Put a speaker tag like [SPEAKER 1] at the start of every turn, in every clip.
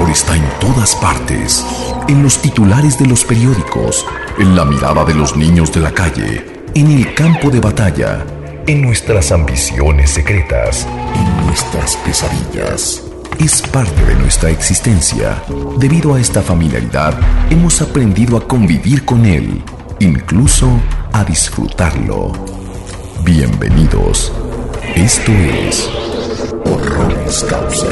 [SPEAKER 1] terror está en todas partes, en los titulares de los periódicos, en la mirada de los niños de la calle, en el campo de batalla, en nuestras ambiciones secretas, en nuestras pesadillas. Es parte de nuestra existencia. Debido a esta familiaridad, hemos aprendido a convivir con él, incluso a disfrutarlo. Bienvenidos. Esto es Horroris Causa.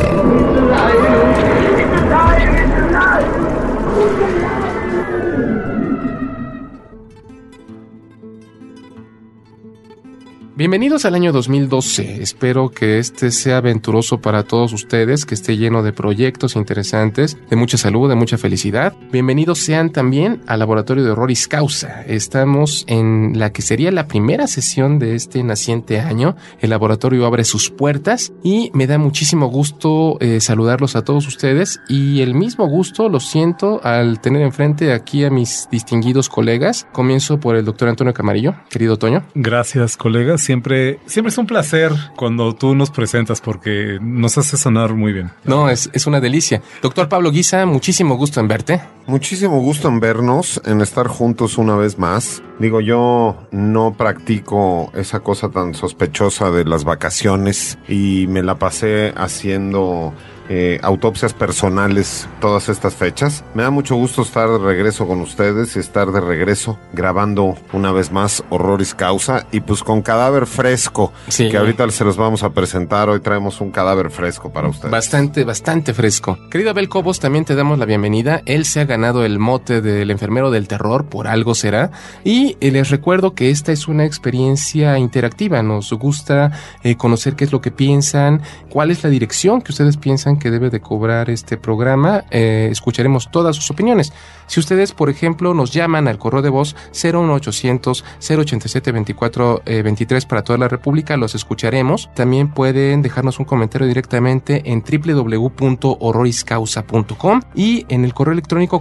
[SPEAKER 2] Bienvenidos al año 2012. Espero que este sea aventuroso para todos ustedes, que esté lleno de proyectos interesantes, de mucha salud, de mucha felicidad. Bienvenidos sean también al Laboratorio de Horroris Causa. Estamos en la que sería la primera sesión de este naciente año. El laboratorio abre sus puertas y me da muchísimo gusto saludarlos a todos ustedes, y el mismo gusto lo siento al tener enfrente aquí a mis distinguidos colegas. Comienzo por el doctor Antonio Camarillo. Querido Toño.
[SPEAKER 3] Gracias, colegas. Siempre es un placer cuando tú nos presentas porque nos hace sonar muy bien.
[SPEAKER 2] No, es una delicia. Doctor Pablo Guisa, muchísimo gusto en verte.
[SPEAKER 4] Muchísimo gusto en vernos, en estar juntos una vez más. Digo, yo no practico esa cosa tan sospechosa de las vacaciones y me la pasé haciendo autopsias personales todas estas fechas. Me da mucho gusto estar de regreso con ustedes y estar de regreso grabando una vez más Horroris Causa, y pues con cadáver fresco, sí, que ahorita se los vamos a presentar. Hoy traemos un cadáver fresco para ustedes.
[SPEAKER 2] Bastante fresco. Querido Abel Cobos, también te damos la bienvenida. Él se ha ganado el mote del enfermero del terror, por algo será, y les recuerdo que esta es una experiencia interactiva. Nos gusta conocer qué es lo que piensan, cuál es la dirección que ustedes piensan que debe de cobrar este programa. Escucharemos todas sus opiniones. Si ustedes, por ejemplo, nos llaman al correo de voz 01800-087-2423 para toda la República, los escucharemos. También pueden dejarnos un comentario directamente en www.horroriscausa.com y en el correo electrónico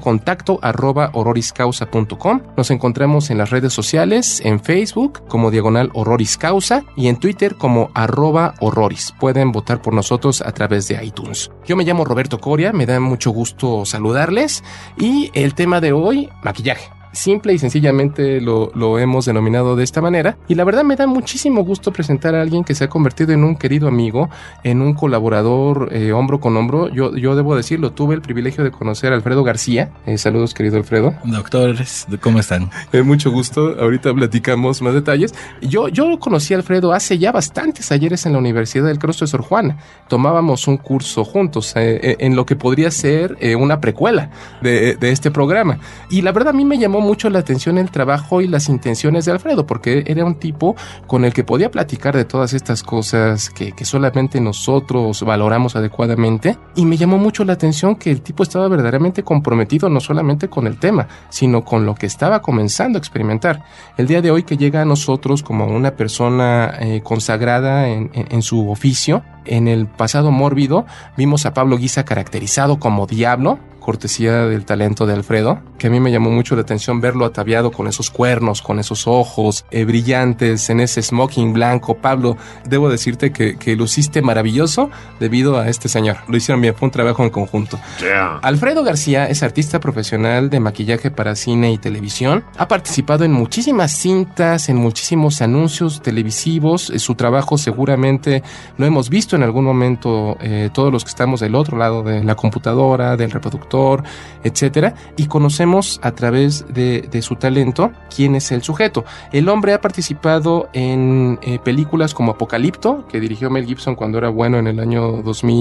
[SPEAKER 2] contacto@horroriscausa.com. Nos encontramos en las redes sociales, en Facebook como /Horroris Causa y en Twitter como @Horroris. Pueden votar por nosotros a través de iTunes. Yo me llamo Roberto Coria, me da mucho gusto saludarles, y el tema de hoy, maquillaje. Simple y sencillamente lo hemos denominado de esta manera, y la verdad me da muchísimo gusto presentar a alguien que se ha convertido en un querido amigo, en un colaborador hombro con hombro. Yo debo decirlo, tuve el privilegio de conocer a Alfredo García. Saludos, querido Alfredo.
[SPEAKER 5] Doctores, ¿cómo están?
[SPEAKER 2] Mucho gusto, ahorita platicamos más detalles. Yo conocí a Alfredo hace ya bastantes ayeres en la Universidad del Claustro de Sor Juana. Tomábamos un curso juntos en lo que podría ser una precuela de este programa, y la verdad a mí me llamó mucho la atención el trabajo y las intenciones de Alfredo, porque era un tipo con el que podía platicar de todas estas cosas que solamente nosotros valoramos adecuadamente, y me llamó mucho la atención que el tipo estaba verdaderamente comprometido no solamente con el tema, sino con lo que estaba comenzando a experimentar. El día de hoy, que llega a nosotros como una persona consagrada en su oficio. En el pasado mórbido vimos a Pablo Guisa caracterizado como diablo, cortesía del talento de Alfredo, que a mí me llamó mucho la atención verlo ataviado con esos cuernos, con esos ojos brillantes, en ese smoking blanco. Pablo, debo decirte que luciste maravilloso debido a este señor. Lo hicieron bien, fue un trabajo en conjunto.
[SPEAKER 4] Yeah.
[SPEAKER 2] Alfredo García es artista profesional de maquillaje para cine y televisión. Ha participado en muchísimas cintas, en muchísimos anuncios televisivos. Su trabajo seguramente lo hemos visto en algún momento, todos los que estamos del otro lado de la computadora, del reproductor, etcétera, y conocemos a través de su talento quién es el sujeto. El hombre ha participado en películas como Apocalipto, que dirigió Mel Gibson cuando era bueno en el año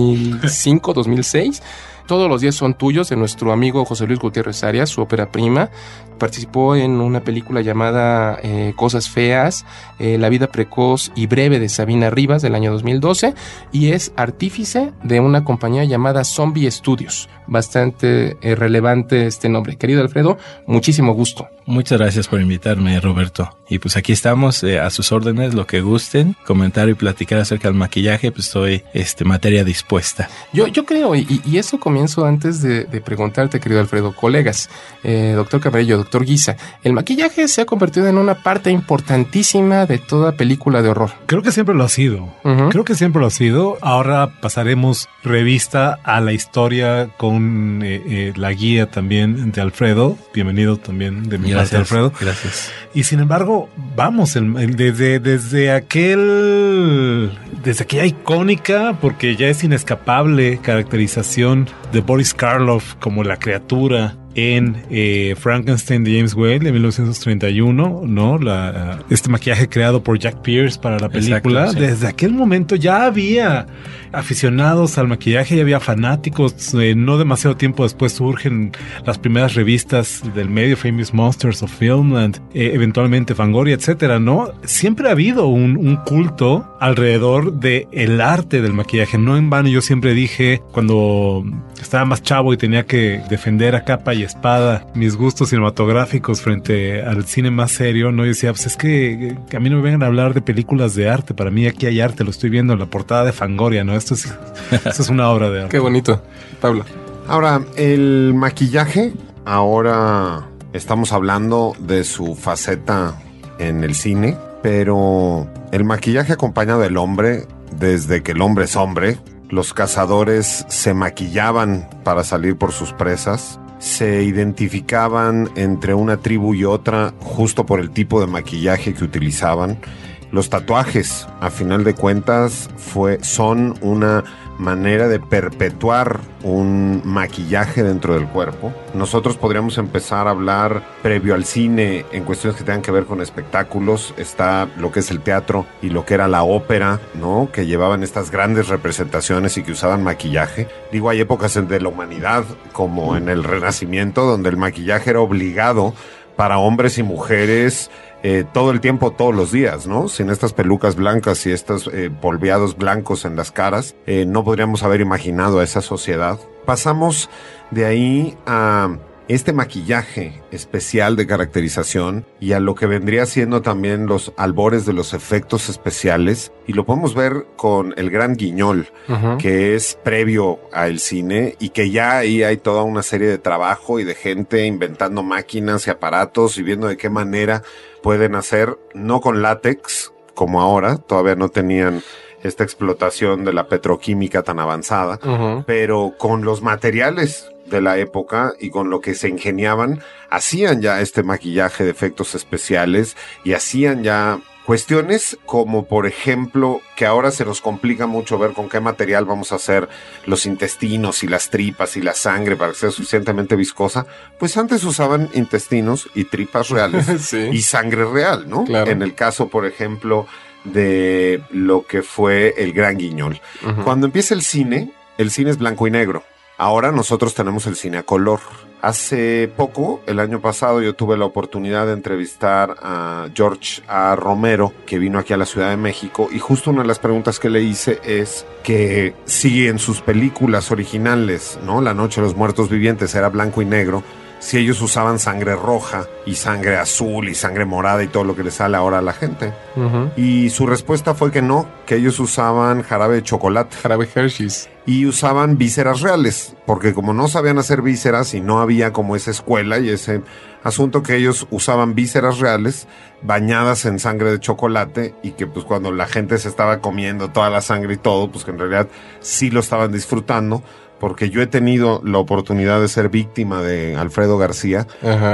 [SPEAKER 2] 2005, 2006. Todos los días son tuyos, de nuestro amigo José Luis Gutiérrez Arias, su ópera prima. Participó en una película llamada Cosas Feas, La vida precoz y breve de Sabina Rivas del año 2012, y es artífice de una compañía llamada Zombie Studios. Bastante relevante este nombre. Querido Alfredo, muchísimo gusto.
[SPEAKER 5] Muchas gracias por invitarme, Roberto. Y pues aquí estamos a sus órdenes, lo que gusten, comentar y platicar acerca del maquillaje, pues estoy materia dispuesta.
[SPEAKER 2] Yo creo, y eso comienzo antes de preguntarte, querido Alfredo, colegas, doctor Cabello, doctor Guisa, el maquillaje se ha convertido en una parte importantísima de toda película de horror.
[SPEAKER 3] Creo que siempre lo ha sido. Creo que siempre lo ha sido. Ahora pasaremos revista a la historia con la guía también de Alfredo. Bienvenido también de mi parte, Alfredo.
[SPEAKER 5] Gracias.
[SPEAKER 3] Y sin embargo, vamos, desde aquella icónica, porque ya es inescapable, caracterización de Boris Karloff como la criatura en Frankenstein de James Whale de 1931, ¿no? Este maquillaje creado por Jack Pierce para la película. Exacto, sí. Desde aquel momento ya había aficionados al maquillaje, ya había fanáticos. No demasiado tiempo después surgen las primeras revistas del medio, Famous Monsters of Filmland, eventualmente Fangoria, etcétera, ¿no? Siempre ha habido un culto alrededor de el arte del maquillaje. No en vano yo siempre dije, cuando estaba más chavo y tenía que defender a capa y espada mis gustos cinematográficos frente al cine más serio, ¿no? Yo decía, pues es que a mí no me vengan a hablar de películas de arte. Para mí aquí hay arte, lo estoy viendo en la portada de Fangoria, ¿no? Esto es una obra de arte.
[SPEAKER 2] Qué bonito. Pablo.
[SPEAKER 4] Ahora, el maquillaje, ahora estamos hablando de su faceta en el cine, pero el maquillaje acompaña del hombre desde que el hombre es hombre. Los cazadores se maquillaban para salir por sus presas. Se identificaban entre una tribu y otra justo por el tipo de maquillaje que utilizaban. Los tatuajes, a final de cuentas, son una manera de perpetuar un maquillaje dentro del cuerpo. Nosotros podríamos empezar a hablar previo al cine en cuestiones que tengan que ver con espectáculos. Está lo que es el teatro y lo que era la ópera, ¿no? Que llevaban estas grandes representaciones y que usaban maquillaje. Digo, hay épocas de la humanidad, como en el Renacimiento, donde el maquillaje era obligado para hombres y mujeres todo el tiempo, todos los días, ¿no? Sin estas pelucas blancas y estos polveados blancos en las caras, no podríamos haber imaginado a esa sociedad. Pasamos de ahí a este maquillaje especial de caracterización y a lo que vendría siendo también los albores de los efectos especiales, y lo podemos ver con el Gran Guiñol, que es previo al cine y que ya ahí hay toda una serie de trabajo y de gente inventando máquinas y aparatos y viendo de qué manera pueden hacer, no con látex como ahora, todavía no tenían esta explotación de la petroquímica tan avanzada, pero con los materiales de la época y con lo que se ingeniaban, hacían ya este maquillaje de efectos especiales y hacían ya cuestiones como, por ejemplo, que ahora se nos complica mucho ver con qué material vamos a hacer los intestinos y las tripas y la sangre para que sea suficientemente viscosa. Pues antes usaban intestinos y tripas reales sí. Y sangre real, ¿no? Claro. En el caso, por ejemplo, de lo que fue el Gran Guiñol. Cuando empieza el cine es blanco y negro. Ahora nosotros tenemos el cine a color. Hace poco, el año pasado, yo tuve la oportunidad de entrevistar a George A. Romero, que vino aquí a la Ciudad de México, y justo una de las preguntas que le hice es que si en sus películas originales, ¿no? La Noche de los Muertos Vivientes era blanco y negro, si ellos usaban sangre roja y sangre azul y sangre morada y todo lo que le sale ahora a la gente. Y su respuesta fue que no, que ellos usaban jarabe de chocolate.
[SPEAKER 2] Jarabe Hershey's.
[SPEAKER 4] Y usaban vísceras reales, porque como no sabían hacer vísceras y no había como esa escuela y ese asunto, que ellos usaban vísceras reales bañadas en sangre de chocolate, y que pues cuando la gente se estaba comiendo toda la sangre y todo, pues que en realidad sí lo estaban disfrutando. Porque yo he tenido la oportunidad de ser víctima de Alfredo García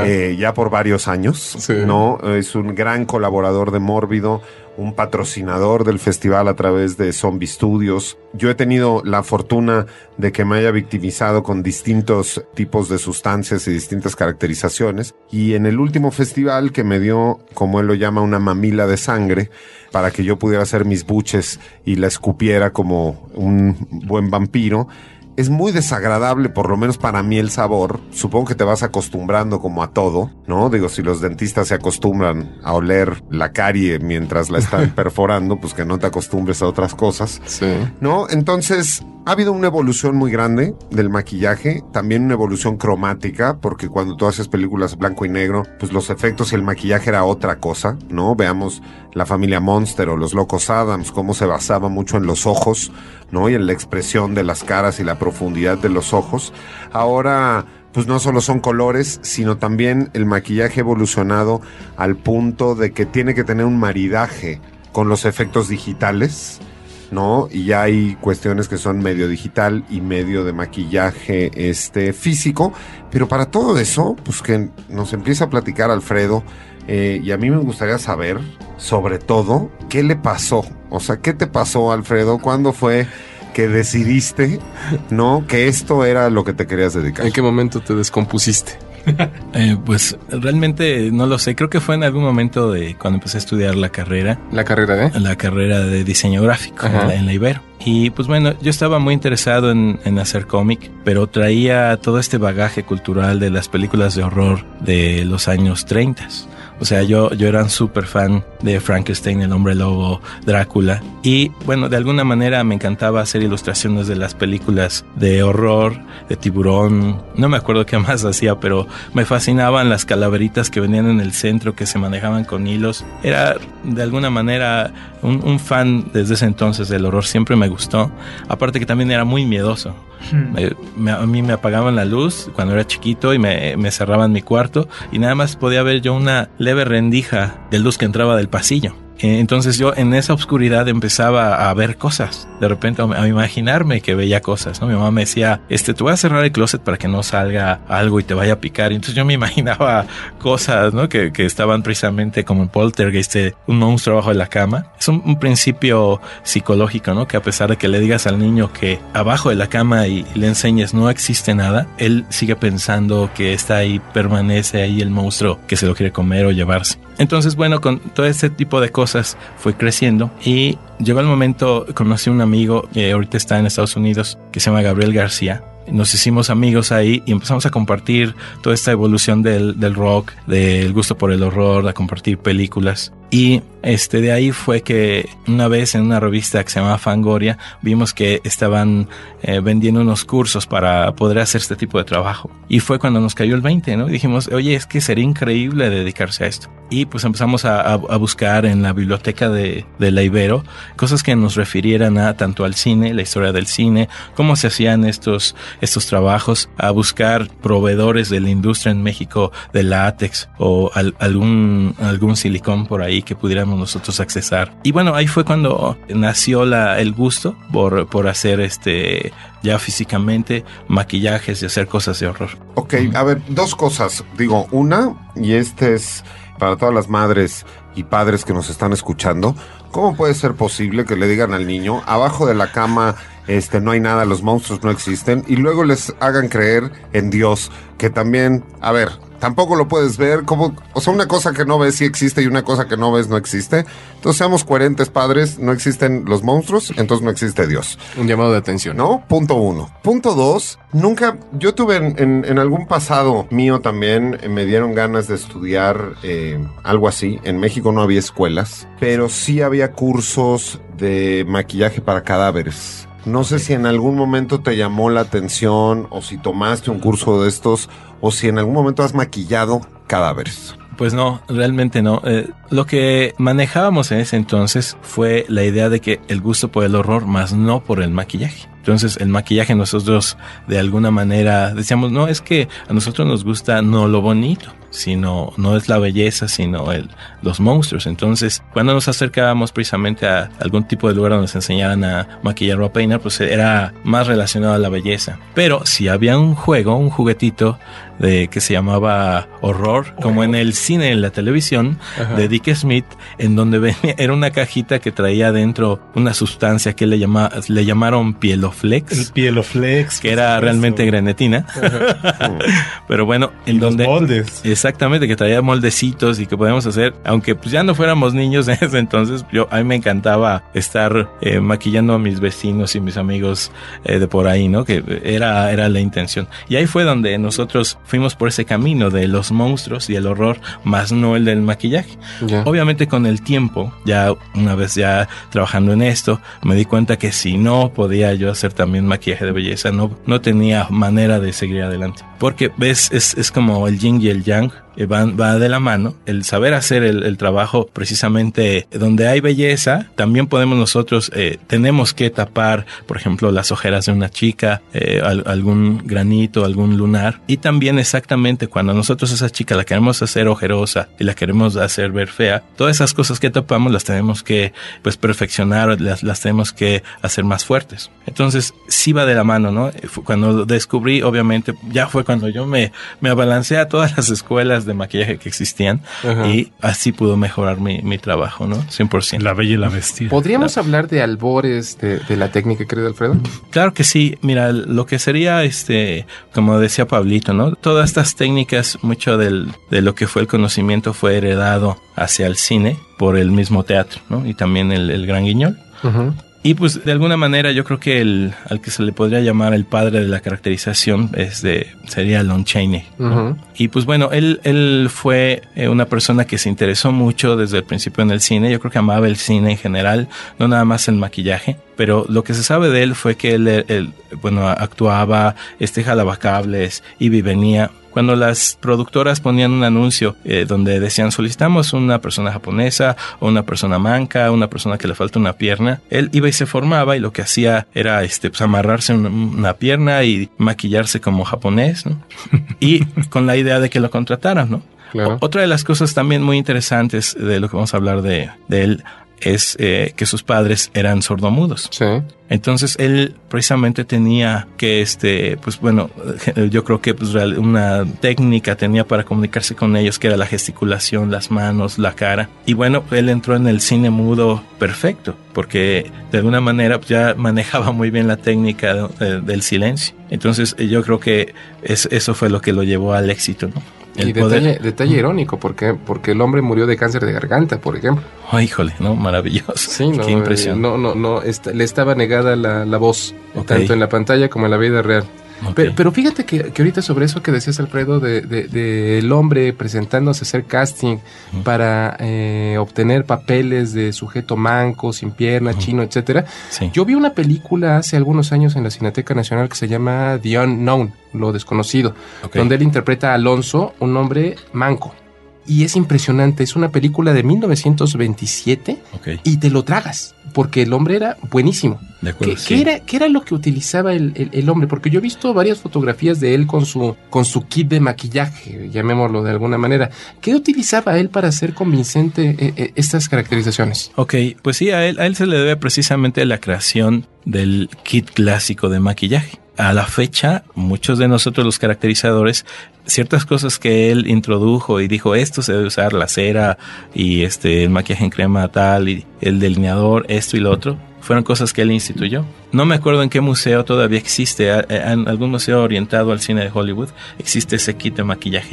[SPEAKER 4] ya por varios años, sí. ¿No? Es un gran colaborador de Mórbido, un patrocinador del festival a través de Zombie Studios. Yo he tenido la fortuna de que me haya victimizado con distintos tipos de sustancias y distintas caracterizaciones. Y en el último festival, que me dio, como él lo llama, una mamila de sangre, para que yo pudiera hacer mis buches y la escupiera como un buen vampiro, es muy desagradable, por lo menos para mí, el sabor. Supongo que te vas acostumbrando como a todo, ¿no? Digo, si los dentistas se acostumbran a oler la carie mientras la están perforando, pues que no te acostumbres a otras cosas,
[SPEAKER 2] sí.
[SPEAKER 4] ¿no? Entonces, ha habido una evolución muy grande del maquillaje, también una evolución cromática, porque cuando tú haces películas blanco y negro, pues los efectos y el maquillaje era otra cosa, ¿no? Veamos La Familia Monster o Los Locos Adams, cómo se basaba mucho en los ojos, ¿no? Y en la expresión de las caras y la profundidad de los ojos. Ahora, pues no solo son colores, sino también el maquillaje ha evolucionado al punto de que tiene que tener un maridaje con los efectos digitales, ¿no? Y ya hay cuestiones que son medio digital y medio de maquillaje físico, pero para todo eso, pues que nos empieza a platicar Alfredo, y a mí me gustaría saber, sobre todo, ¿qué le pasó? O sea, ¿qué te pasó, Alfredo? ¿Cuándo fue que decidiste, ¿no?, que esto era lo que te querías dedicar?
[SPEAKER 2] ¿En qué momento te descompusiste?
[SPEAKER 5] Pues realmente no lo sé. Creo que fue en algún momento de cuando empecé a estudiar la carrera.
[SPEAKER 2] ¿La carrera de?
[SPEAKER 5] La carrera de diseño gráfico en la Ibero. Y pues bueno, yo estaba muy interesado en hacer cómic, pero traía todo este bagaje cultural de las películas de horror de los años 30. O sea, yo era un súper fan de Frankenstein, el hombre lobo, Drácula. Y bueno, de alguna manera me encantaba hacer ilustraciones de las películas de horror, de Tiburón. No me acuerdo qué más hacía, pero me fascinaban las calaveritas que venían en el centro, que se manejaban con hilos. Era de alguna manera un fan desde ese entonces del horror. Siempre me gustó. Aparte que también era muy miedoso. A mí me apagaban la luz cuando era chiquito y me cerraban mi cuarto y nada más podía ver yo una leve rendija de luz que entraba del pasillo. Entonces yo en esa oscuridad empezaba a ver cosas, de repente a imaginarme que veía cosas, ¿no? Mi mamá me decía, te voy a cerrar el closet para que no salga algo y te vaya a picar. Y entonces yo me imaginaba cosas, ¿no? Que estaban precisamente como en Poltergeist, un monstruo abajo de la cama. Es un principio psicológico, ¿no? Que a pesar de que le digas al niño que abajo de la cama y le enseñes no existe nada, él sigue pensando que está ahí, permanece ahí el monstruo que se lo quiere comer o llevarse. Entonces, bueno, con todo este tipo de cosas fui creciendo y llegó el momento, conocí a un amigo que ahorita está en Estados Unidos que se llama Gabriel García. Nos hicimos amigos ahí y empezamos a compartir toda esta evolución del rock, del gusto por el horror, a compartir películas. Y de ahí fue que una vez en una revista que se llamaba Fangoria vimos que estaban vendiendo unos cursos para poder hacer este tipo de trabajo. Y fue cuando nos cayó el 20, ¿no? Y dijimos, oye, es que sería increíble dedicarse a esto. Y pues empezamos a buscar en la biblioteca de la Ibero cosas que nos refirieran a tanto al cine, la historia del cine, cómo se hacían estos trabajos, a buscar proveedores de la industria en México de látex o algún silicón por ahí que pudiéramos nosotros accesar. Y bueno, ahí fue cuando nació el gusto por hacer ya físicamente maquillajes y hacer cosas de horror.
[SPEAKER 4] Ok, a ver, dos cosas. Digo, una, y es para todas las madres y padres que nos están escuchando, ¿cómo puede ser posible que le digan al niño, abajo de la cama no hay nada, los monstruos no existen, y luego les hagan creer en Dios, que también, a ver, tampoco lo puedes ver, como, o sea, una cosa que no ves sí existe y una cosa que no ves no existe? Entonces seamos coherentes, padres, no existen los monstruos, entonces no existe Dios.
[SPEAKER 2] Un llamado de atención.
[SPEAKER 4] ¿No? Punto 1. Punto 2, yo tuve en algún pasado mío también, me dieron ganas de estudiar algo así. En México no había escuelas, pero sí había cursos de maquillaje para cadáveres. No sé si en algún momento te llamó la atención o si tomaste un curso de estos o si en algún momento has maquillado cadáveres.
[SPEAKER 5] Pues no, realmente no. Lo que manejábamos en ese entonces fue la idea de que el gusto por el horror, más no por el maquillaje. Entonces el maquillaje nosotros de alguna manera decíamos, no, es que a nosotros nos gusta no lo bonito, sino no es la belleza, sino los monstruos. Entonces cuando nos acercábamos precisamente a algún tipo de lugar donde nos enseñaran a maquillar o a peinar, pues era más relacionado a la belleza. Pero si había un juguetito que se llamaba Horror, como en el cine, en la televisión, de Dick Smith, en donde venía, era una cajita que traía dentro una sustancia que le llamaron Pieloflex.
[SPEAKER 3] El Pieloflex.
[SPEAKER 5] Que era realmente grenetina. Pero bueno, en donde...
[SPEAKER 3] Los moldes.
[SPEAKER 5] Exactamente, que traía moldecitos y que podíamos hacer, aunque pues ya no fuéramos niños en ese entonces, a mí me encantaba estar maquillando a mis vecinos y mis amigos de por ahí, ¿no? Que era la intención. Y ahí fue donde nosotros fuimos por ese camino de los monstruos y el horror, más no el del maquillaje. Yeah. Obviamente con el tiempo, ya una vez ya trabajando en esto, me di cuenta que si no podía yo hacer también maquillaje de belleza, no tenía manera de seguir adelante. Porque ves, es como el yin y el yang, va de la mano. El saber hacer el trabajo precisamente donde hay belleza, también podemos nosotros, tenemos que tapar, por ejemplo, las ojeras de una chica, algún granito, algún lunar. Y también exactamente cuando nosotros a esa chica la queremos hacer ojerosa y la queremos hacer ver fea, todas esas cosas que tapamos las tenemos que pues perfeccionar, las tenemos que hacer más fuertes. Entonces sí va de la mano, ¿no? Cuando descubrí, obviamente, ya fue cuando yo me abalancé a todas las escuelas de maquillaje que existían. Ajá. Y así pudo mejorar mi trabajo, ¿no? 100%.
[SPEAKER 3] La Bella y la Bestia.
[SPEAKER 2] ¿Podríamos hablar de albores de la técnica, querido Alfredo?
[SPEAKER 5] Claro que sí. Mira, lo que sería, como decía Pablito, ¿no? Todas estas técnicas, mucho de lo que fue el conocimiento fue heredado hacia el cine por el mismo teatro, ¿no? Y también el Gran Guiñol. Uh-huh. Y pues de alguna manera yo creo que al que se le podría llamar el padre de la caracterización sería Lon Chaney, ¿no? Uh-huh. Y pues bueno, él fue una persona que se interesó mucho desde el principio en el cine. Yo creo que amaba el cine en general, no nada más el maquillaje. Pero lo que se sabe de él fue que él actuaba, jalaba cables, iba y venía. Cuando las productoras ponían un anuncio donde decían solicitamos una persona japonesa o una persona manca, una persona que le falta una pierna, él iba y se formaba y lo que hacía era pues amarrarse una pierna y maquillarse como japonés, ¿no? Y con la idea de que lo contrataran, ¿no? Claro. Otra de las cosas también muy interesantes de lo que vamos a hablar de él es que sus padres eran sordomudos. Sí. Entonces él precisamente tenía que, pues bueno, yo creo que pues una técnica tenía para comunicarse con ellos, que era la gesticulación, las manos, la cara. Y bueno, él entró en el cine mudo perfecto, porque de alguna manera pues, ya manejaba muy bien la técnica del silencio. Entonces yo creo que eso fue lo que lo llevó al éxito, ¿no?
[SPEAKER 2] Y detalle irónico, porque el hombre murió de cáncer de garganta, por ejemplo.
[SPEAKER 5] Oh, híjole, ¿no? Maravilloso.
[SPEAKER 2] Sí,
[SPEAKER 5] qué impresión.
[SPEAKER 2] Le estaba negada la voz, okay, tanto en la pantalla como en la vida real. Okay. Pero fíjate que ahorita sobre eso que decías, Alfredo, de el hombre presentándose a hacer casting para obtener papeles de sujeto manco, sin pierna, chino, etcétera. Sí. Yo vi una película hace algunos años en la Cineteca Nacional que se llama The Unknown, lo desconocido, okay, donde él interpreta a Alonso, un hombre manco. Y es impresionante, es una película de 1927, okay, y te lo tragas, porque el hombre era buenísimo. De acuerdo, ¿Qué era lo que utilizaba el hombre? Porque yo he visto varias fotografías de él con su kit de maquillaje, llamémoslo de alguna manera. ¿Qué utilizaba él para hacer convincente estas caracterizaciones?
[SPEAKER 5] Ok, pues sí, a él se le debe precisamente la creación del kit clásico de maquillaje. A la fecha, muchos de nosotros los caracterizadores, ciertas cosas que él introdujo y dijo, esto se debe usar, la cera y el maquillaje en crema tal y el delineador, esto y lo otro, fueron cosas que él instituyó. No me acuerdo en qué museo todavía existe, en algún museo orientado al cine de Hollywood, existe ese kit de maquillaje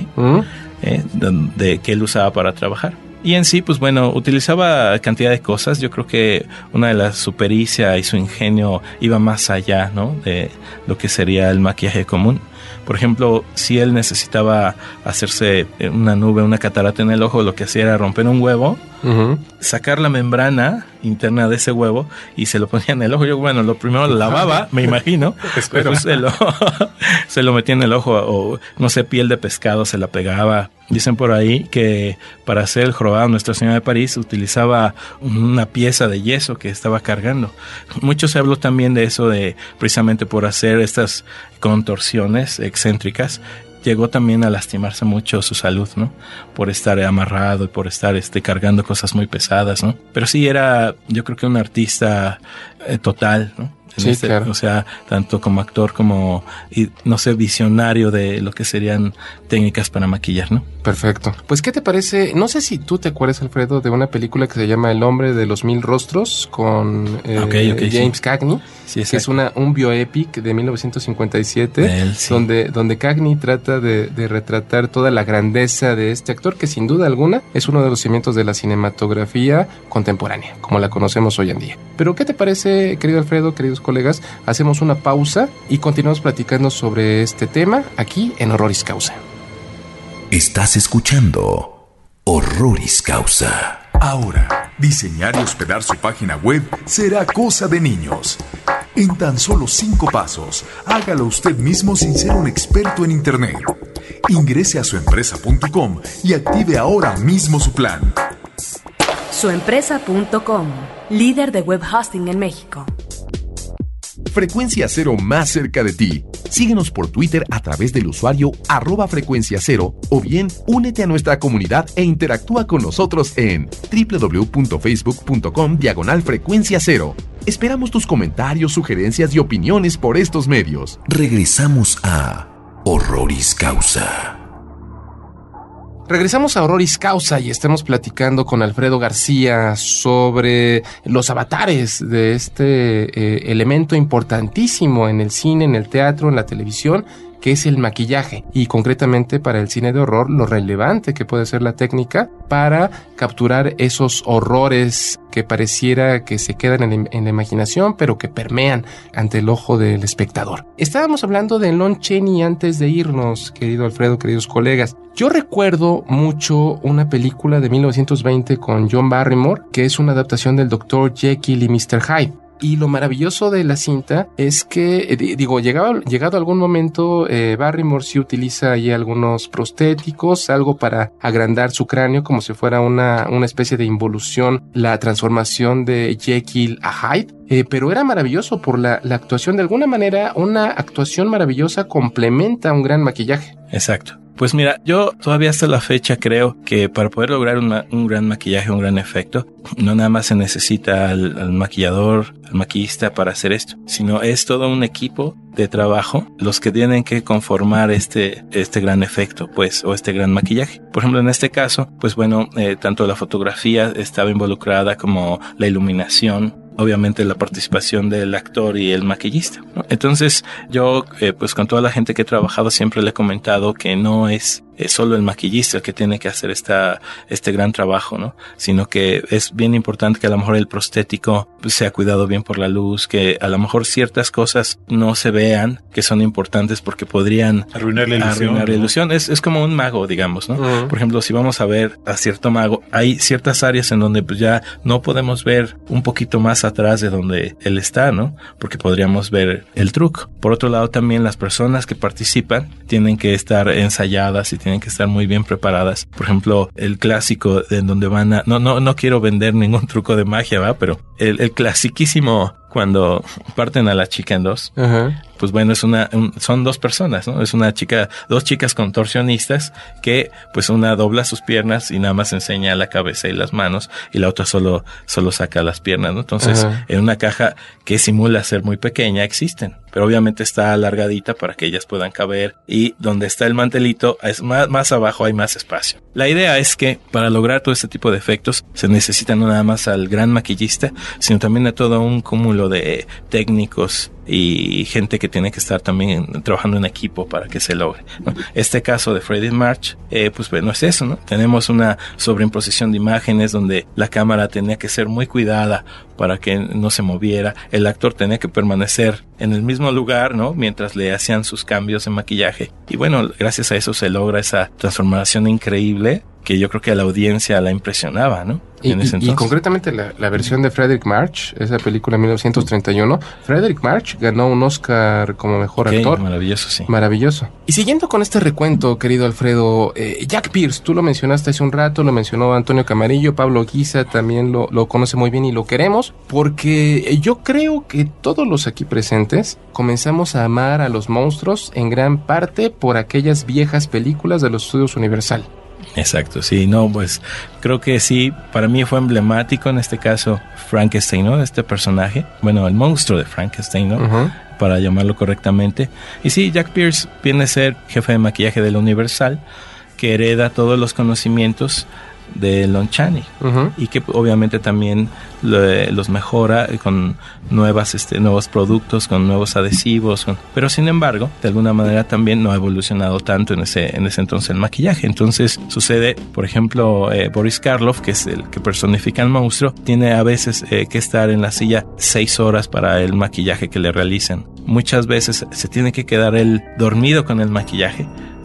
[SPEAKER 5] que él usaba para trabajar. Y en sí, pues bueno, utilizaba cantidad de cosas. Yo creo que una de las su pericia y su ingenio iba más allá, ¿no? De lo que sería el maquillaje común. Por ejemplo, si él necesitaba hacerse una nube, una catarata en el ojo, lo que hacía era romper un huevo, uh-huh, sacar la membrana interna de ese huevo y se lo ponía en el ojo. Yo, bueno, lo primero lo lavaba, me imagino, después se lo metía en el ojo, o no sé, piel de pescado se la pegaba. Dicen por ahí que para hacer el jorobado Nuestra Señora de París utilizaba una pieza de yeso que estaba cargando. Mucho se habló también de eso, de precisamente por hacer estas contorsiones excéntricas, llegó también a lastimarse mucho su salud, ¿no? Por estar amarrado y por estar cargando cosas muy pesadas, ¿no? Pero sí era, yo creo que un artista total, ¿no? Sí, claro. O sea, tanto como actor como, no sé, visionario de lo que serían técnicas para maquillar, ¿no?
[SPEAKER 2] Perfecto. Pues, ¿qué te parece? No sé si tú te acuerdas, Alfredo, de una película que se llama El hombre de los mil rostros con James Cagney, sí, que es un bioepic de 1957, él, sí, donde Cagney trata de retratar toda la grandeza de este actor, que sin duda alguna es uno de los cimientos de la cinematografía contemporánea, como la conocemos hoy en día. Pero, ¿qué te parece, querido Alfredo, queridos colegas? Hacemos una pausa y continuamos platicando sobre este tema aquí en Horroris Causa.
[SPEAKER 1] Estás escuchando Horroris Causa.
[SPEAKER 6] Ahora, diseñar y hospedar su página web será cosa de niños.
[SPEAKER 1] En tan solo 5 pasos, hágalo usted mismo sin ser un experto en Internet. Ingrese a suempresa.com y active ahora mismo su plan.
[SPEAKER 6] Suempresa.com, líder de web hosting en México.
[SPEAKER 1] Frecuencia Cero más cerca de ti. Síguenos por Twitter a través del usuario @frecuenciacero o bien únete a nuestra comunidad e interactúa con nosotros en www.facebook.com/Frecuencia Cero. Esperamos tus comentarios, sugerencias y opiniones por estos medios. Regresamos a Horroris Causa.
[SPEAKER 2] Regresamos a Horroris Causa y estamos platicando con Alfredo García sobre los avatares de este elemento importantísimo en el cine, en el teatro, en la televisión, que es el maquillaje, y concretamente para el cine de horror, lo relevante que puede ser la técnica para capturar esos horrores que pareciera que se quedan en la imaginación, pero que permean ante el ojo del espectador. Estábamos hablando de Lon Chaney antes de irnos, querido Alfredo, queridos colegas. Yo recuerdo mucho una película de 1920 con John Barrymore, que es una adaptación del Dr. Jekyll y Mr. Hyde. Y lo maravilloso de la cinta es que, llegado algún momento, Barrymore sí utiliza ahí algunos prostéticos, algo para agrandar su cráneo como si fuera una especie de involución, la transformación de Jekyll a Hyde. Pero era maravilloso por la actuación. De alguna manera, una actuación maravillosa complementa un gran maquillaje.
[SPEAKER 5] Exacto. Pues mira, yo todavía hasta la fecha creo que para poder lograr un gran maquillaje, un gran efecto, no nada más se necesita al maquillador, al maquillista para hacer esto, sino es todo un equipo de trabajo los que tienen que conformar este gran efecto, pues, o este gran maquillaje. Por ejemplo, en este caso, pues bueno, tanto la fotografía estaba involucrada como la iluminación, obviamente la participación del actor y el maquillista, ¿no? Entonces yo pues con toda la gente que he trabajado siempre le he comentado que no es solo el maquillista el que tiene que hacer este gran trabajo, ¿no? Sino que es bien importante que a lo mejor el prostético pues, sea cuidado bien por la luz, que a lo mejor ciertas cosas no se vean, que son importantes porque podrían
[SPEAKER 3] arruinar la ilusión.
[SPEAKER 5] Es como un mago, digamos, ¿no? Uh-huh. Por ejemplo, si vamos a ver a cierto mago, hay ciertas áreas en donde pues ya no podemos ver un poquito más atrás de donde él está, ¿no? Porque podríamos ver el truco. Por otro lado, también las personas que participan tienen que estar ensayadas y tienen que estar muy bien preparadas. Por ejemplo, el clásico en donde van a... No quiero vender ningún truco de magia, ¿va? Pero el clasiquísimo cuando parten a la chica en dos. Uh-huh. Pues bueno, son dos personas, ¿no? Es dos chicas contorsionistas que pues una dobla sus piernas y nada más enseña la cabeza y las manos y la otra solo saca las piernas, ¿no? Entonces, uh-huh, en una caja que simula ser muy pequeña existen, pero obviamente está alargadita para que ellas puedan caber y donde está el mantelito es más abajo hay más espacio. La idea es que para lograr todo este tipo de efectos se necesita no nada más al gran maquillista, sino también a todo un cúmulo de técnicos y gente que tiene que estar también trabajando en equipo para que se logre, ¿no? Este caso de Freddie March, pues bueno, es eso, ¿no? Tenemos una sobreimposición de imágenes donde la cámara tenía que ser muy cuidada para que no se moviera, el actor tenía que permanecer en el mismo lugar, ¿no? Mientras le hacían sus cambios en maquillaje. Y bueno, gracias a eso se logra esa transformación increíble que yo creo que a la audiencia la impresionaba, ¿no?
[SPEAKER 2] Y concretamente la versión de Frederick March, esa película de 1931, Frederick March ganó un Oscar como mejor actor.
[SPEAKER 5] Maravilloso, sí.
[SPEAKER 2] Maravilloso. Y siguiendo con este recuento, querido Alfredo, Jack Pierce, tú lo mencionaste hace un rato, lo mencionó Antonio Camarillo, Pablo Guiza también lo conoce muy bien y lo queremos, porque yo creo que todos los aquí presentes comenzamos a amar a los monstruos en gran parte por aquellas viejas películas de los estudios Universal.
[SPEAKER 5] Exacto, sí, no, pues creo que sí, para mí fue emblemático en este caso Frankenstein, ¿no? Este personaje, bueno, el monstruo de Frankenstein, ¿no? Uh-huh. Para llamarlo correctamente. Y sí, Jack Pierce viene a ser jefe de maquillaje de la Universal, que hereda todos los conocimientos de Lon Chaney, uh-huh, y que obviamente también los mejora con nuevos productos, con nuevos adhesivos, pero sin embargo, de alguna manera también no ha evolucionado tanto en ese entonces el maquillaje. Entonces sucede, por ejemplo, Boris Karloff, que es el que personifica al monstruo, tiene a veces que estar en la silla 6 horas para el maquillaje que le realizan. Muchas veces se tiene que quedar él dormido con el maquillaje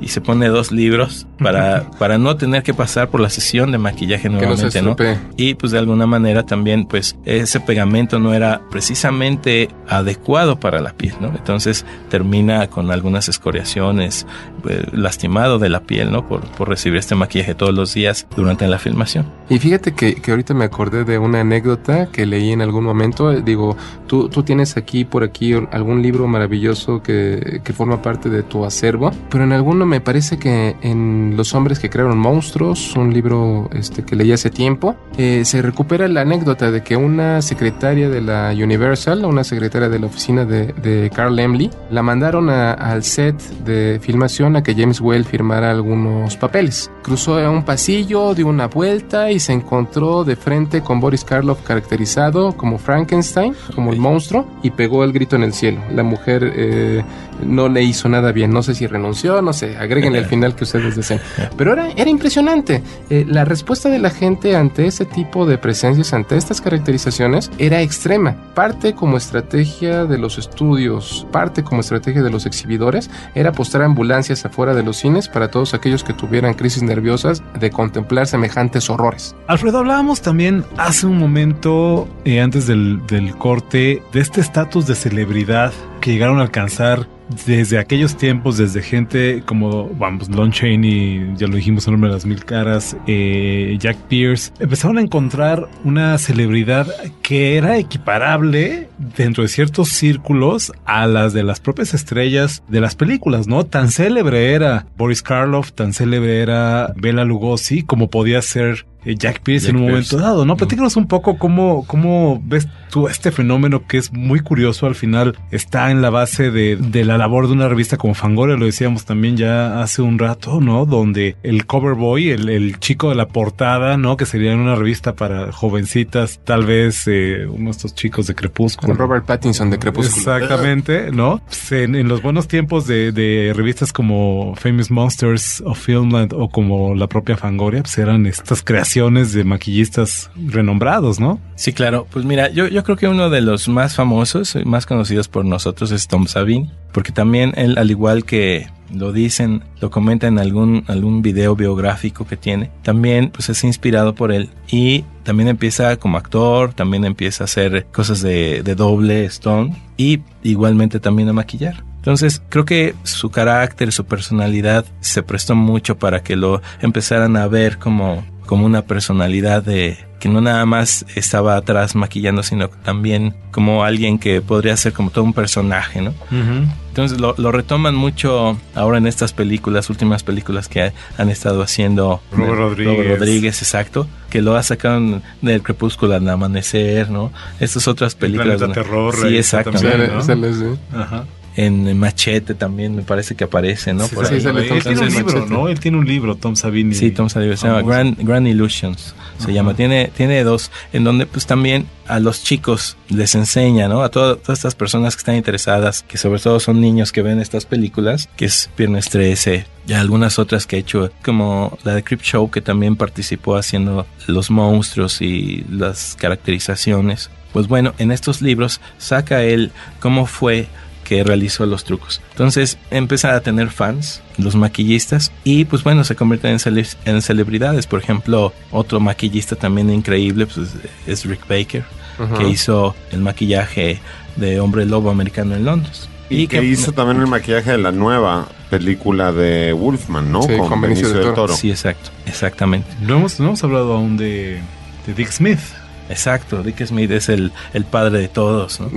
[SPEAKER 5] y se pone 2 libros para no tener que pasar por la sesión de maquillaje nuevamente, ¿no? Y pues de alguna manera también pues ese pegamento no era precisamente adecuado para la piel, ¿no? Entonces termina con algunas escoriaciones, lastimado de la piel, ¿no? Por recibir este maquillaje todos los días durante la filmación.
[SPEAKER 2] Y fíjate que ahorita me acordé de una anécdota que leí en algún momento. Digo, tú tienes por aquí algún libro maravilloso que forma parte de tu acervo, pero en alguno me parece que en Los hombres que crearon monstruos, un libro que leí hace tiempo, se recupera la anécdota de que una secretaria de la Universal, una secretaria de la oficina de Carl Laemmle, la mandaron al set de filmación a que James Whale firmara algunos papeles. Cruzó un pasillo, dio una vuelta y se encontró de frente con Boris Karloff caracterizado como Frankenstein, como el monstruo, y pegó el grito en el cielo. La mujer no le hizo nada bien, no sé si renunció, no sé, agréguenle al final que ustedes deseen. Pero era impresionante. La respuesta de la gente ante ese tipo de presencias, ante estas caracterizaciones, era extrema. Parte como estrategia de los estudios, parte como estrategia de los exhibidores, era postar ambulancias afuera de los cines para todos aquellos que tuvieran crisis nerviosas de contemplar semejantes horrores.
[SPEAKER 3] Alfredo, hablábamos también hace un momento, antes del corte, de este estatus de celebridad que llegaron a alcanzar desde aquellos tiempos, desde gente como, vamos, Lon Chaney, ya lo dijimos, el hombre de las 1000 caras, Jack Pierce, empezaron a encontrar una celebridad que era equiparable dentro de ciertos círculos a las de las propias estrellas de las películas, ¿no? Tan célebre era Boris Karloff, tan célebre era Bela Lugosi, como podía ser Jack Pierce en un momento dado, ¿no? Platícanos un poco cómo ves tú este fenómeno que es muy curioso. Al final está en la base de la labor de una revista como Fangoria, lo decíamos también ya hace un rato, ¿no? Donde el cover boy, el chico de la portada, ¿no? Que sería una revista para jovencitas, tal vez uno de estos chicos de Crepúsculo.
[SPEAKER 2] Robert Pattinson de Crepúsculo.
[SPEAKER 3] Exactamente, ¿no? Pues en los buenos tiempos de revistas como Famous Monsters of Filmland o como la propia Fangoria, pues eran estas creaciones de maquillistas renombrados, ¿no?
[SPEAKER 5] Sí, claro. Pues mira, yo creo que uno de los más famosos, más conocidos por nosotros es Tom Savini, porque también él, al igual que lo comenta en algún video biográfico que tiene, también pues es inspirado por él y también empieza como actor, también empieza a hacer cosas de doble stunt y igualmente también a maquillar. Entonces, creo que su carácter, su personalidad se prestó mucho para que lo empezaran a ver como una personalidad que no nada más estaba atrás maquillando, sino también como alguien que podría ser como todo un personaje, ¿no? Uh-huh. Entonces lo retoman mucho ahora en estas últimas películas que han estado haciendo
[SPEAKER 3] Robert
[SPEAKER 5] Rodríguez, exacto, que lo ha sacado del Crepúsculo al Amanecer, ¿no? Estas otras películas.
[SPEAKER 3] El Planeta Terror.
[SPEAKER 5] Sí, exactamente.
[SPEAKER 3] ¿no? Ajá.
[SPEAKER 5] En Machete también me parece que aparece, ¿no?
[SPEAKER 3] Sí, él tiene un libro, ¿no? Él tiene un libro, Tom Savini.
[SPEAKER 5] Sí, Tom Savini, se llama Grand Illusions, se llama. Tiene 2, en donde pues también a los chicos les enseña, ¿no? A todas estas personas que están interesadas, que sobre todo son niños que ven estas películas, que es Viernes 13, y algunas otras que ha hecho, como la de Creepshow, que también participó haciendo los monstruos y las caracterizaciones. Pues bueno, en estos libros saca él cómo fue que realizó los trucos. Entonces empieza a tener fans, los maquillistas, y pues bueno, se convierten en celebridades. Por ejemplo, otro maquillista también increíble pues, es Rick Baker, uh-huh, que hizo el maquillaje de Hombre Lobo Americano en Londres.
[SPEAKER 4] Y que hizo también el maquillaje de la nueva película de Wolfman, ¿no?
[SPEAKER 2] Sí, con Benicio del Toro.
[SPEAKER 5] Sí, exactamente.
[SPEAKER 3] No hemos hablado aún de Dick Smith.
[SPEAKER 5] Exacto, Dick Smith es el padre de todos, ¿no?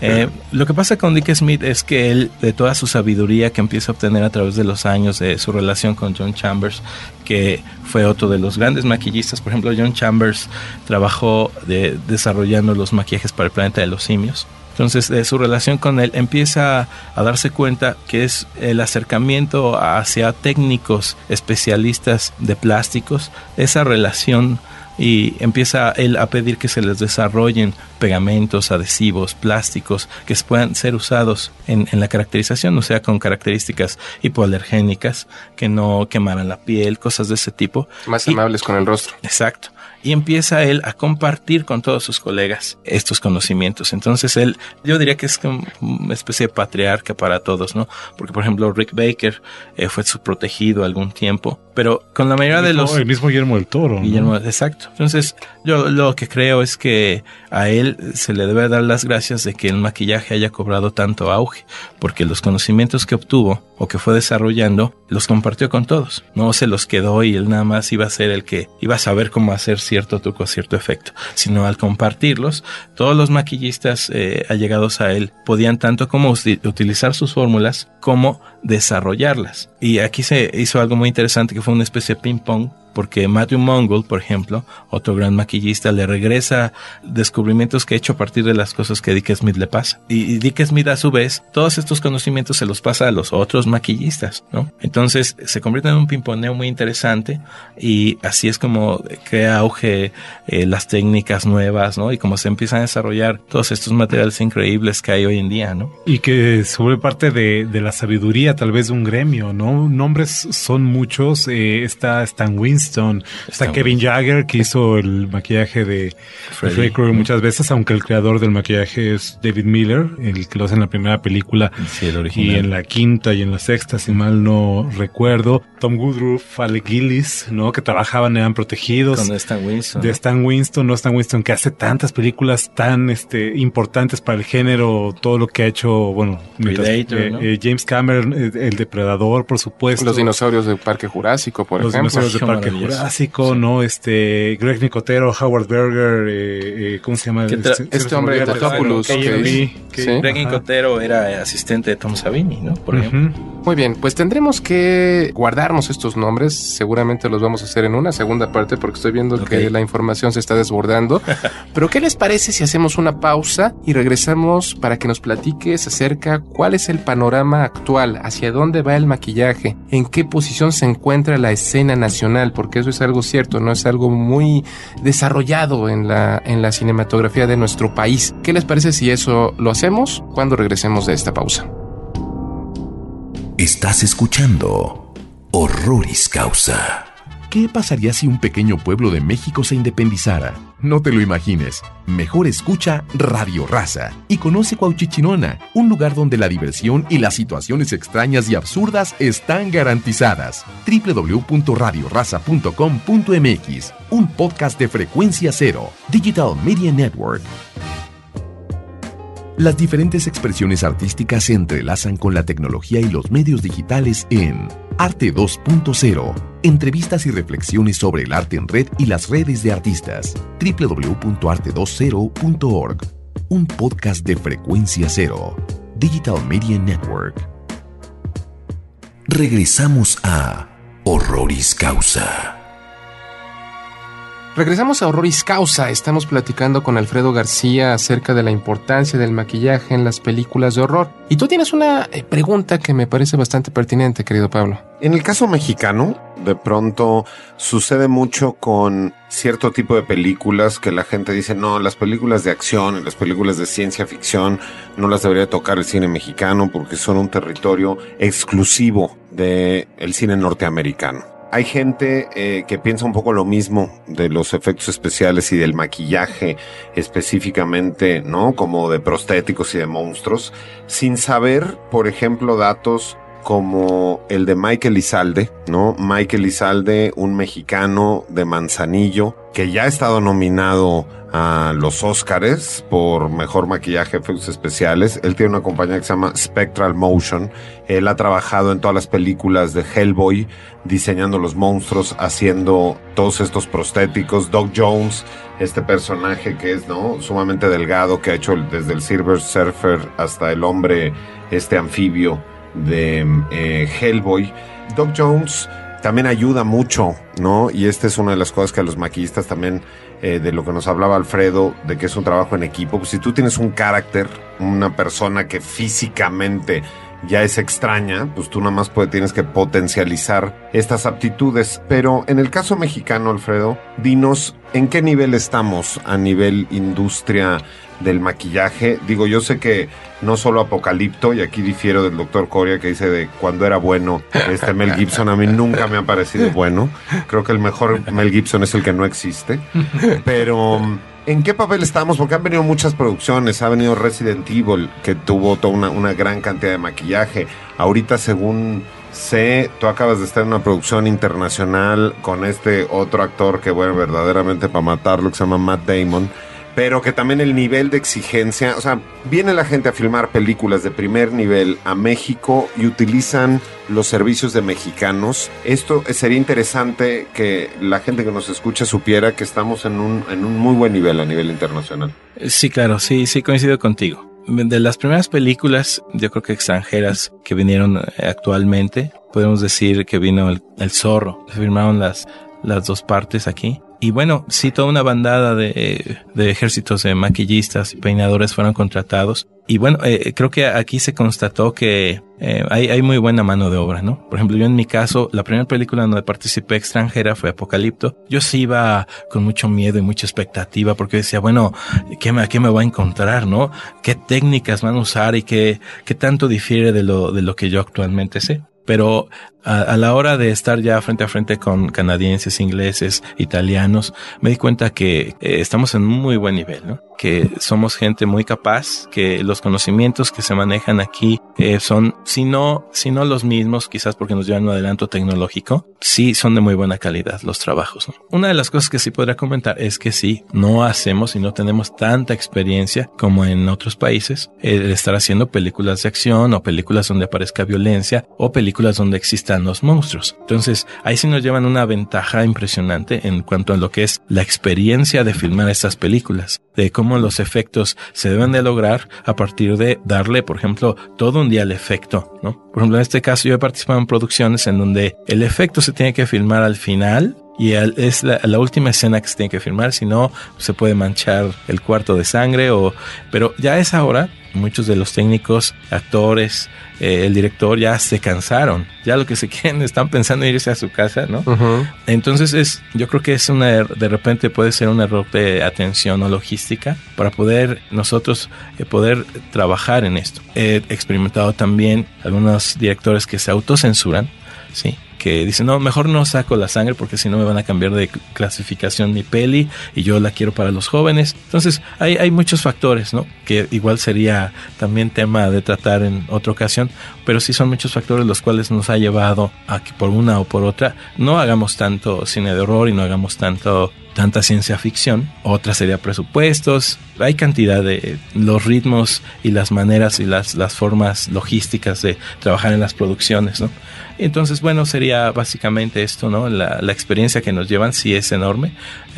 [SPEAKER 5] Lo que pasa con Dick Smith es que él, de toda su sabiduría que empieza a obtener a través de los años, de su relación con John Chambers, que fue otro de los grandes maquillistas. Por ejemplo, John Chambers trabajó desarrollando los maquillajes para el Planeta de los Simios. Entonces, de su relación con él, empieza a darse cuenta que es el acercamiento hacia técnicos especialistas de plásticos, esa relación, y empieza él a pedir que se les desarrollen pegamentos, adhesivos, plásticos que puedan ser usados en la caracterización, o sea, con características hipoalergénicas, que no quemaran la piel, cosas de ese tipo.
[SPEAKER 2] Más amables con el rostro.
[SPEAKER 5] Exacto. y empieza él a compartir con todos sus colegas estos conocimientos. Entonces él, yo diría que es como una especie de patriarca para todos, ¿no? Porque, por ejemplo, Rick Baker fue su protegido algún tiempo, pero con la mayoría de los...
[SPEAKER 3] El mismo Guillermo del Toro,
[SPEAKER 5] Guillermo,
[SPEAKER 3] ¿no?
[SPEAKER 5] exacto. Entonces, yo lo que creo es que a él se le debe dar las gracias de que el maquillaje haya cobrado tanto auge, porque los conocimientos que obtuvo o que fue desarrollando, los compartió con todos. No se los quedó y él nada más iba a ser el que iba a saber cómo hacer cierto truco, cierto efecto, sino al compartirlos, todos los maquillistas allegados a él podían tanto como utilizar sus fórmulas como desarrollarlas. Y aquí se hizo algo muy interesante que fue una especie de ping-pong, porque Matthew Mongol, por ejemplo, otro gran maquillista, le regresa descubrimientos que ha hecho a partir de las cosas que Dick Smith le pasa. Y Dick Smith, a su vez, todos estos conocimientos se los pasa a los otros maquillistas, ¿no? Entonces, se convierte en un pimponeo muy interesante y así es como crea auge las técnicas nuevas, ¿no? Y como se empiezan a desarrollar todos estos materiales increíbles que hay hoy en día, ¿no?
[SPEAKER 3] Y que sobre parte de la sabiduría, tal vez de un gremio, ¿no? Nombres son muchos. Está Stan Winston, está Kevin Jagger, que hizo el maquillaje de Freddy Krueger muchas veces, aunque el creador del maquillaje es David Miller, el que lo hace en la primera película,
[SPEAKER 5] sí, el original,
[SPEAKER 3] y en la quinta y en la sexta, si mal no recuerdo. Tom Woodruff, Alec Gillis, ¿no? Que trabajaban, eran protegidos.
[SPEAKER 5] Con Stan Winston.
[SPEAKER 3] De Stan Winston, Stan Winston, que hace tantas películas tan importantes para el género, todo lo que ha hecho, bueno,
[SPEAKER 5] Predator, ¿no?
[SPEAKER 3] James Cameron, el Depredador, por supuesto.
[SPEAKER 2] Los dinosaurios del Parque Jurásico, por ejemplo.
[SPEAKER 3] Los dinosaurios del Parque Jurásico, sí. ¿No? Greg Nicotero, Howard Berger, ¿cómo se llama?
[SPEAKER 2] Este hombre de Totopoulos.
[SPEAKER 5] Greg Nicotero era asistente de Tom Savini, ¿no? Por ejemplo.
[SPEAKER 2] Muy bien, pues tendremos que guardarnos estos nombres. Seguramente los vamos a hacer en una segunda parte porque estoy viendo que la información se está desbordando. Pero ¿qué les parece si hacemos una pausa y regresamos para que nos platiques acerca cuál es el panorama actual, hacia dónde va el maquillaje, en qué posición se encuentra la escena nacional? Porque eso es algo cierto, no es algo muy desarrollado en la cinematografía de nuestro país. ¿Qué les parece si eso lo hacemos cuando regresemos de esta pausa?
[SPEAKER 1] Estás escuchando Horroris Causa. ¿Qué pasaría si un pequeño pueblo de México se independizara? No te lo imagines. Mejor escucha Radio Raza y conoce Cuauchichinona, un lugar donde la diversión y las situaciones extrañas y absurdas están garantizadas. www.radioraza.com.mx, un podcast de Frecuencia Cero, Digital Media Network. Las diferentes expresiones artísticas se entrelazan con la tecnología y los medios digitales en Arte 2.0, entrevistas y reflexiones sobre el arte en red y las redes de artistas. www.arte20.org, un podcast de Frecuencia Cero, Digital Media Network. Regresamos a Horroris Causa.
[SPEAKER 2] Regresamos a Horroris Causa. Estamos platicando con Alfredo García acerca de la importancia del maquillaje en las películas de horror. Y tú tienes una pregunta que me parece bastante pertinente, querido Pablo.
[SPEAKER 4] En el caso mexicano, de pronto sucede mucho con cierto tipo de películas que la gente dice, no, las películas de acción y las películas de ciencia ficción no las debería tocar el cine mexicano porque son un territorio exclusivo del cine norteamericano. Hay gente que piensa un poco lo mismo de los efectos especiales y del maquillaje específicamente, ¿no? Como de prostéticos y de monstruos, sin saber, por ejemplo, datos como el de Michael Elizalde, ¿no? Michael Elizalde, un mexicano de Manzanillo, que ya ha estado nominado a los Óscares por mejor maquillaje, efectos especiales. Él tiene una compañía que se llama Spectral Motion. Él ha trabajado en todas las películas de Hellboy, diseñando los monstruos, haciendo todos estos prostéticos. Doc Jones, este personaje que es, ¿no?, sumamente delgado, que ha hecho desde el Silver Surfer hasta el hombre anfibio de Hellboy. Doc Jones también ayuda mucho, ¿no? Y esta es una de las cosas que a los maquillistas también, de lo que nos hablaba Alfredo, de que es un trabajo en equipo. Pues si tú tienes un carácter, una persona que físicamente ya es extraña, pues tú nada más tienes que potencializar estas aptitudes. Pero en el caso mexicano, Alfredo, dinos, ¿en qué nivel estamos a nivel industria del maquillaje. Digo, yo sé que no solo Apocalipto, y aquí difiero del doctor Coria que dice de cuando era bueno Mel Gibson, a mí nunca me ha parecido bueno. Creo que el mejor Mel Gibson es el que no existe. Pero ¿en qué papel estamos? Porque han venido muchas producciones. Ha venido Resident Evil, que tuvo toda una gran cantidad de maquillaje. Ahorita, según sé, tú acabas de estar en una producción internacional con este otro actor que, bueno, verdaderamente para matarlo, que se llama Matt Damon, pero que también el nivel de exigencia, o sea, viene la gente a filmar películas de primer nivel a México y utilizan los servicios de mexicanos. Esto sería interesante que la gente que nos escucha supiera que estamos en un muy buen nivel a nivel internacional.
[SPEAKER 5] Sí, claro, sí coincido contigo. De las primeras películas, yo creo que extranjeras que vinieron actualmente, podemos decir que vino el Zorro. Se firmaron las dos partes aquí. Y bueno, sí, toda una bandada de ejércitos de maquillistas y peinadores fueron contratados. Y bueno, creo que aquí se constató que hay muy buena mano de obra, ¿no? Por ejemplo, yo en mi caso, la primera película donde participé extranjera fue Apocalipto. Yo sí iba con mucho miedo y mucha expectativa porque decía, bueno, ¿qué me voy a encontrar, no? ¿Qué técnicas van a usar y qué tanto difiere de lo que yo actualmente sé? Pero a la hora de estar ya frente a frente con canadienses, ingleses, italianos, me di cuenta que estamos en un muy buen nivel, ¿no? Que somos gente muy capaz, que los conocimientos que se manejan aquí son, si no los mismos, quizás porque nos llevan un adelanto tecnológico, sí son de muy buena calidad los trabajos, ¿no? Una de las cosas que sí podría comentar es que sí, no hacemos y no tenemos tanta experiencia como en otros países de estar haciendo películas de acción o películas donde aparezca violencia o películas donde existan los monstruos. Entonces, ahí sí nos llevan una ventaja impresionante en cuanto a lo que es la experiencia de filmar estas películas, de cómo los efectos se deben de lograr a partir de darle, por ejemplo, todo un día al efecto, ¿no? Por ejemplo, en este caso yo he participado en producciones en donde el efecto se tiene que filmar al final y es la última escena que se tiene que filmar, si no se puede manchar el cuarto de sangre pero ya a esa hora muchos de los técnicos, actores, el director ya se cansaron, ya lo que se quieren, están pensando en irse a su casa, ¿no? Uh-huh. Entonces yo creo que es de repente puede ser un error de atención o logística para poder nosotros poder trabajar en esto. He experimentado también algunos directores que se autocensuran, ¿sí? Que dicen, no, mejor no saco la sangre porque si no me van a cambiar de clasificación mi peli y yo la quiero para los jóvenes. Entonces hay muchos factores, ¿no? Que igual sería también tema de tratar en otra ocasión, pero sí son muchos factores los cuales nos ha llevado a que por una o por otra no hagamos tanto cine de horror y no hagamos tanta ciencia ficción. Otra sería presupuestos. Hay cantidad de los ritmos y las maneras y las formas logísticas de trabajar en las producciones, ¿no? Entonces, bueno, sería básicamente esto, ¿no? La experiencia que nos llevan sí es enorme,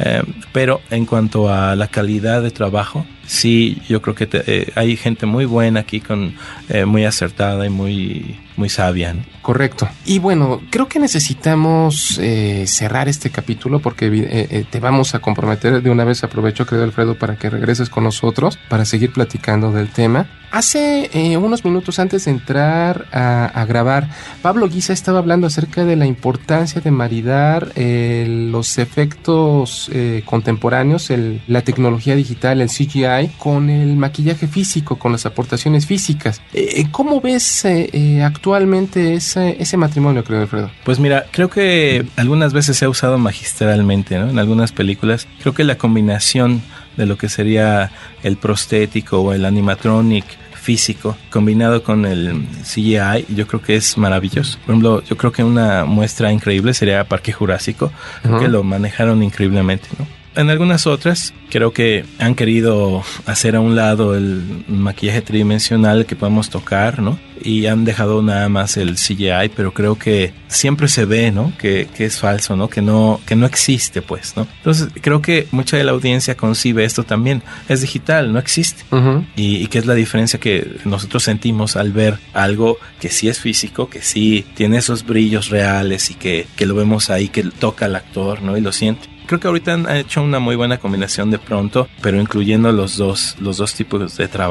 [SPEAKER 5] pero en cuanto a la calidad de trabajo, sí, yo creo que hay gente muy buena aquí, muy acertada y muy sabia, ¿no?
[SPEAKER 2] Correcto. Y bueno, creo que necesitamos cerrar este capítulo porque te vamos a comprometer de una vez. Aprovecho, querido Alfredo, para que regreses con nosotros para seguir platicando del tema. Hace unos minutos antes de entrar a grabar, Pablo Guisa estaba hablando acerca de la importancia de maridar los efectos contemporáneos, la tecnología digital, el CGI, con el maquillaje físico, con las aportaciones físicas. ¿Cómo ves actualmente ese matrimonio, creo, Alfredo?
[SPEAKER 5] Pues mira, creo que algunas veces se ha usado magistralmente, ¿no? En algunas películas. Creo que la combinación de lo que sería el prostético o el animatronic físico combinado con el CGI, yo creo que es maravilloso. Por ejemplo, yo creo que una muestra increíble sería Parque Jurásico, que lo manejaron increíblemente, ¿no? En algunas otras, creo que han querido hacer a un lado el maquillaje tridimensional que podemos tocar, ¿no? Y han dejado nada más el CGI, pero creo que siempre se ve, ¿no? Que es falso, ¿no? Que no existe, pues, ¿no? Entonces, creo que mucha de la audiencia concibe esto también. Es digital, no existe. Uh-huh. Y que es la diferencia que nosotros sentimos al ver algo que sí es físico, que sí tiene esos brillos reales y que lo vemos ahí, que toca al actor, ¿no? Y lo siente. Creo que ahorita han hecho una muy buena combinación de pronto, pero incluyendo los dos tipos de trabajo.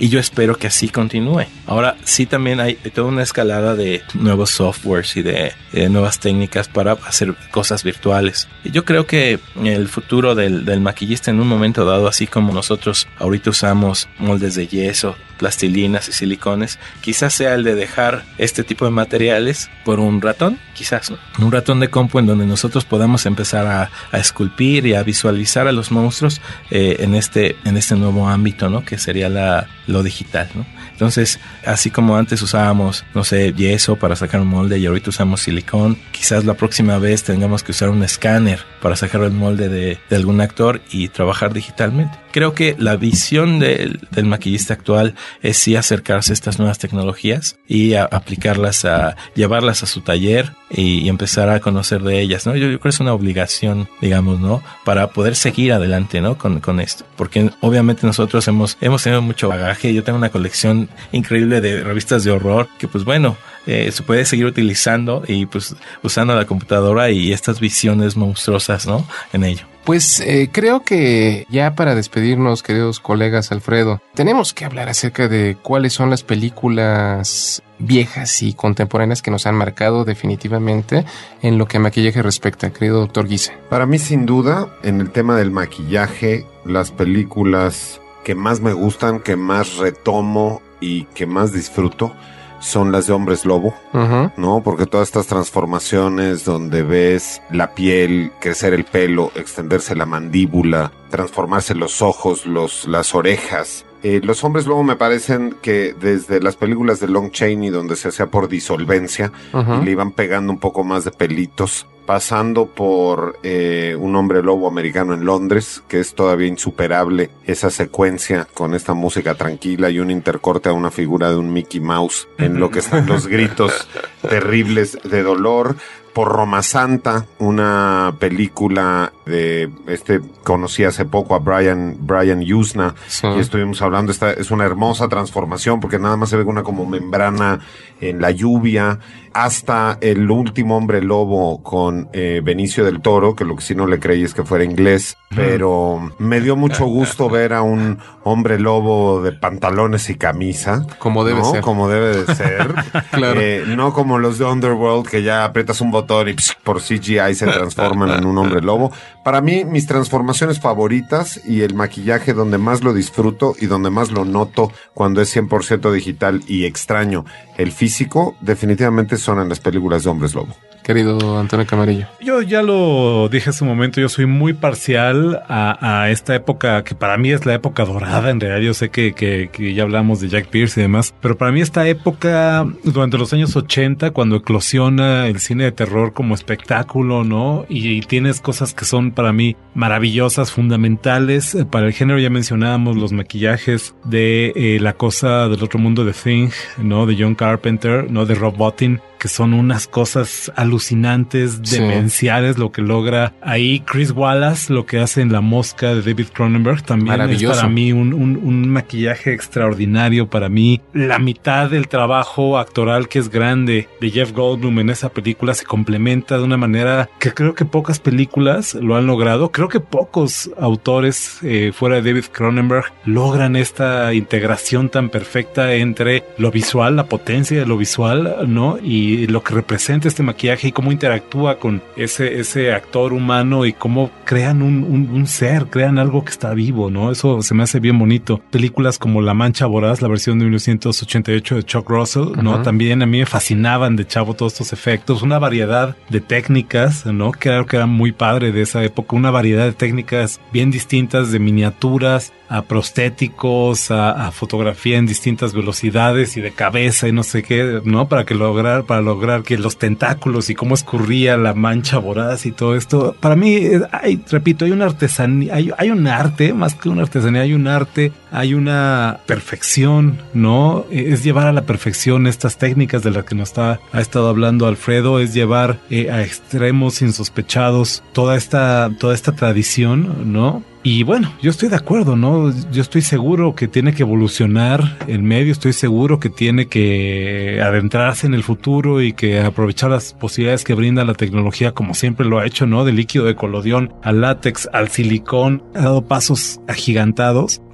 [SPEAKER 5] y yo espero que así continúe. Ahora sí, también hay toda una escalada de nuevos softwares y de nuevas técnicas para hacer cosas virtuales. Y yo creo que el futuro del maquillista en un momento dado, así como nosotros ahorita usamos moldes de yeso, plastilinas y silicones, quizás sea el de dejar este tipo de materiales por un ratón, quizás, ¿no? Un ratón de compu en donde nosotros podamos empezar a esculpir y a visualizar a los monstruos en este nuevo ámbito, ¿no? Que sería lo digital, ¿no? Entonces, así como antes usábamos, no sé, yeso para sacar un molde y ahorita usamos silicón, quizás la próxima vez tengamos que usar un escáner para sacar el molde de algún actor y trabajar digitalmente. Creo que la visión del maquillista actual es sí acercarse a estas nuevas tecnologías y aplicarlas, llevarlas a su taller y empezar a conocer de ellas, ¿no? Yo creo que es una obligación, digamos, ¿no? Para poder seguir adelante, ¿no? Con esto. Porque obviamente nosotros hemos tenido mucho bagaje. Yo tengo una colección increíble de revistas de horror que, pues bueno, se puede seguir utilizando y pues usando la computadora y estas visiones monstruosas, ¿no? En ello.
[SPEAKER 2] Pues creo que ya para despedirnos, queridos colegas, Alfredo, tenemos que hablar acerca de cuáles son las películas viejas y contemporáneas que nos han marcado definitivamente en lo que a maquillaje respecta, querido doctor Guisa.
[SPEAKER 4] Para mí, sin duda, en el tema del maquillaje, las películas que más me gustan, que más retomo y que más disfruto son las de Hombres Lobo, ¿no? Porque todas estas transformaciones donde ves la piel, crecer el pelo, extenderse la mandíbula, transformarse los ojos, las orejas. Los Hombres Lobo me parecen que desde las películas de Lon Chaney, donde se hacía por disolvencia, y le iban pegando un poco más de pelitos, pasando por un Hombre Lobo americano en Londres, que es todavía insuperable esa secuencia con esta música tranquila y un intercorte a una figura de un Mickey Mouse en lo que están los gritos terribles de dolor. Por Roma Santa, una película de conocí hace poco a Brian Yuzna, sí. Y estuvimos hablando, esta es una hermosa transformación porque nada más se ve una como membrana en la lluvia, hasta el último Hombre Lobo con Benicio del Toro, que lo que sí no le creí es que fuera inglés, pero me dio mucho gusto ver a un Hombre Lobo de pantalones y camisa.
[SPEAKER 2] Como debe ser.
[SPEAKER 4] Como debe de ser. Claro. No como los de Underworld, que ya aprietas un botón y por CGI se transforman en un Hombre Lobo. Para mí, mis transformaciones favoritas y el maquillaje donde más lo disfruto y donde más lo noto cuando es 100% digital y extraño el físico, definitivamente son en las películas de Hombres Lobo.
[SPEAKER 2] Querido Antonio Camarillo.
[SPEAKER 3] Yo ya lo dije hace un momento, yo soy muy parcial a esta época que para mí es la época dorada. En realidad yo sé que ya hablamos de Jack Pierce y demás, pero para mí esta época durante los años 80, cuando eclosiona el cine de terror como espectáculo, ¿no? Y tienes cosas que son para mí maravillosas, fundamentales para el género. Ya mencionábamos los maquillajes de La cosa del otro mundo de Thing, ¿no? De John Carpenter, ¿no? De Rob Bottin, que son unas cosas alucinantes, demenciales, lo que logra ahí Chris Wallace, lo que hace en La mosca de David Cronenberg, también es para mí un maquillaje extraordinario. Para mí, la mitad del trabajo actoral que es grande de Jeff Goldblum en esa película se complementa de una manera que creo que pocas películas lo han logrado. Creo que pocos autores fuera de David Cronenberg logran esta integración tan perfecta entre lo visual, la potencia de lo visual, ¿no? Y lo que representa este maquillaje y cómo interactúa con ese actor humano y cómo crean un ser, crean algo que está vivo, ¿no? Eso se me hace bien bonito. Películas como La Mancha Voraz, la versión de 1988 de Chuck Russell, ¿no? También a mí me fascinaban de chavo todos estos efectos, una variedad de técnicas, ¿no? Creo que era muy padre de esa época, una variedad de técnicas bien distintas, de miniaturas a prostéticos, a fotografía en distintas velocidades y de cabeza y no sé qué, ¿no? Para lograr que los tentáculos y cómo escurría la mancha voraz y todo esto. Para mí, repito, hay una artesanía, hay un arte, más que una artesanía, hay un arte, hay una perfección, ¿no? Es llevar a la perfección estas técnicas de las que nos ha estado hablando Alfredo, es llevar a extremos insospechados toda esta tradición, ¿no? Y bueno, yo estoy de acuerdo, ¿no? Yo estoy seguro que tiene que evolucionar el medio, estoy seguro que tiene que adentrarse en el futuro y que aprovechar las posibilidades que brinda la tecnología como siempre lo ha hecho, ¿no? Del líquido de colodión al látex, al silicón, ha dado pasos agigantados.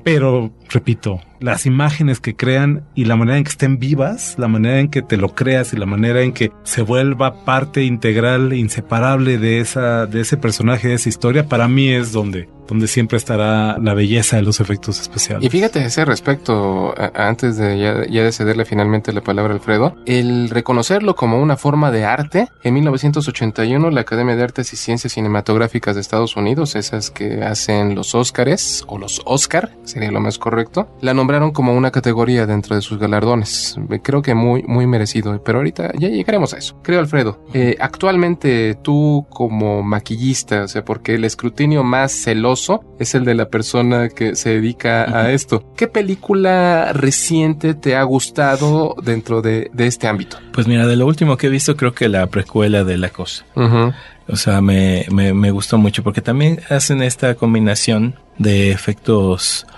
[SPEAKER 3] pero repito, las imágenes que crean y la manera en que estén vivas, la manera en que te lo creas y la manera en que se vuelva parte integral, inseparable de ese personaje, de esa historia, para mí es donde siempre estará la belleza de los efectos especiales.
[SPEAKER 2] Y fíjate a ese respecto, antes de ya de cederle finalmente la palabra a Alfredo, el reconocerlo como una forma de arte. En 1981 la Academia de Artes y Ciencias Cinematográficas de Estados Unidos, esas que hacen los Óscares o los Oscar, sería lo más correcto, la nombraron como una categoría dentro de sus galardones. Creo que muy, muy merecido, pero ahorita ya llegaremos a eso. Creo, Alfredo, actualmente tú como maquillista, o sea, porque el escrutinio más celoso es el de la persona que se dedica a esto. ¿Qué película reciente te ha gustado dentro de este ámbito?
[SPEAKER 5] Pues mira, de lo último que he visto, creo que la precuela de La Cosa. O sea, me gustó mucho porque también hacen esta combinación de efectos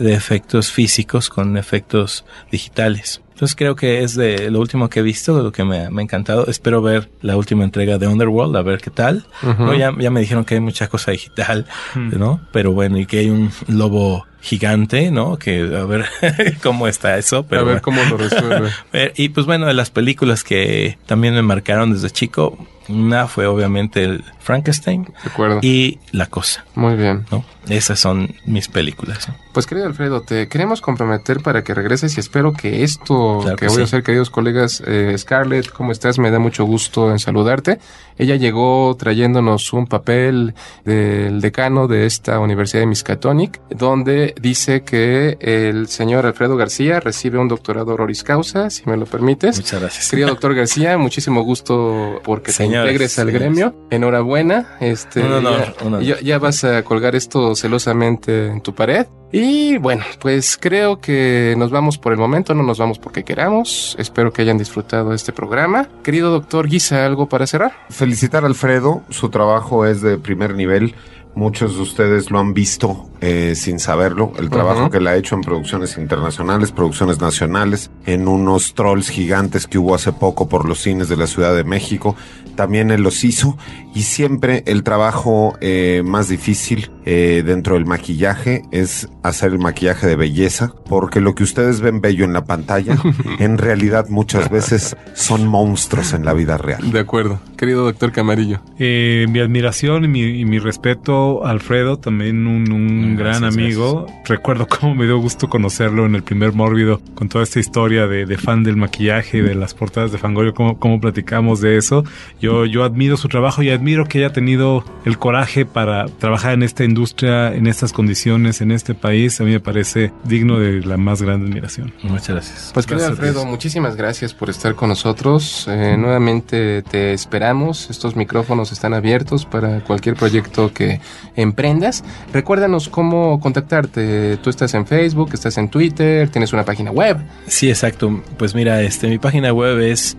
[SPEAKER 5] físicos con efectos digitales. Entonces creo que es de lo último que he visto, lo que me ha encantado. Espero ver la última entrega de Underworld, a ver qué tal. No, ya me dijeron que hay mucha cosa digital, ¿no? Pero bueno, y que hay un lobo gigante, ¿no? Que a ver cómo está eso. Pero
[SPEAKER 2] a ver cómo lo resuelve.
[SPEAKER 5] Y pues bueno, de las películas que también me marcaron desde chico, una fue obviamente el Frankenstein.
[SPEAKER 2] De acuerdo.
[SPEAKER 5] Y La Cosa.
[SPEAKER 2] Muy bien.
[SPEAKER 5] ¿No? Esas son mis películas, ¿no?
[SPEAKER 2] Pues querido Alfredo, te queremos comprometer para que regreses y espero que esto
[SPEAKER 5] claro
[SPEAKER 2] que voy a hacer, queridos colegas, Scarlett, ¿cómo estás? Me da mucho gusto en saludarte. Ella llegó trayéndonos un papel del decano de esta Universidad de Miskatonic, donde dice que el señor Alfredo García recibe un doctorado honoris causa, si me lo permites.
[SPEAKER 5] Muchas gracias.
[SPEAKER 2] Querido doctor García, muchísimo gusto porque te integres al gremio. Enhorabuena.
[SPEAKER 5] Un honor.
[SPEAKER 2] Ya vas a colgar esto celosamente en tu pared. Y bueno, pues creo que nos vamos por el momento, no nos vamos porque queramos. Espero que hayan disfrutado este programa. Querido doctor Guisa, ¿algo para cerrar?
[SPEAKER 4] Felicitar a Alfredo, su trabajo es de primer nivel. Muchos de ustedes lo han visto sin saberlo, el trabajo que él ha hecho en producciones internacionales, producciones nacionales, en unos trolls gigantes que hubo hace poco por los cines de la Ciudad de México, también él los hizo, y siempre el trabajo más difícil dentro del maquillaje es hacer el maquillaje de belleza, porque lo que ustedes ven bello en la pantalla, en realidad muchas veces son monstruos en la vida real.
[SPEAKER 2] De acuerdo. Querido doctor Camarillo.
[SPEAKER 3] Mi admiración y mi respeto a Alfredo, también un gran amigo. Gracias. Recuerdo cómo me dio gusto conocerlo en el primer Mórbido, con toda esta historia de fan del maquillaje, de las portadas de Fangoria, cómo platicamos de eso. Yo admiro su trabajo y admiro que haya tenido el coraje para trabajar en esta industria, en estas condiciones, en este país. A mí me parece digno de la más grande admiración.
[SPEAKER 5] Muchas gracias.
[SPEAKER 2] Pues querido Alfredo, muchísimas gracias por estar con nosotros. Nuevamente te esperamos. Estos micrófonos están abiertos para cualquier proyecto que emprendas. Recuérdanos cómo contactarte. Tú estás en Facebook, estás en Twitter, tienes una página web.
[SPEAKER 5] Sí, exacto. Pues mira, mi página web es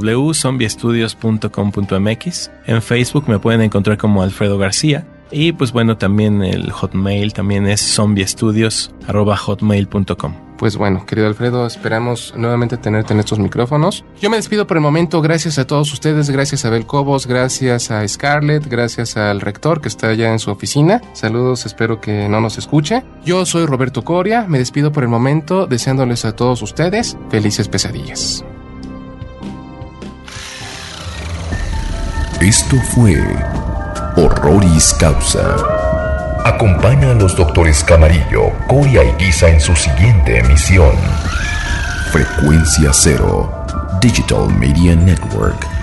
[SPEAKER 5] www.zombiestudios.com.mx. En Facebook me pueden encontrar como Alfredo García. Y pues bueno, también el Hotmail también es zombiestudios@hotmail.com.
[SPEAKER 2] Pues bueno, querido Alfredo, esperamos nuevamente tenerte en estos micrófonos. Yo me despido por el momento, gracias a todos ustedes, gracias a Abel Cobos, gracias a Scarlett, gracias al rector que está allá en su oficina. Saludos, espero que no nos escuche. Yo soy Roberto Coria, me despido por el momento, deseándoles a todos ustedes felices pesadillas.
[SPEAKER 1] Esto fue Horroris Causa. Acompaña a los doctores Camarillo, Coria y Guisa en su siguiente emisión. Frecuencia Cero, Digital Media Network.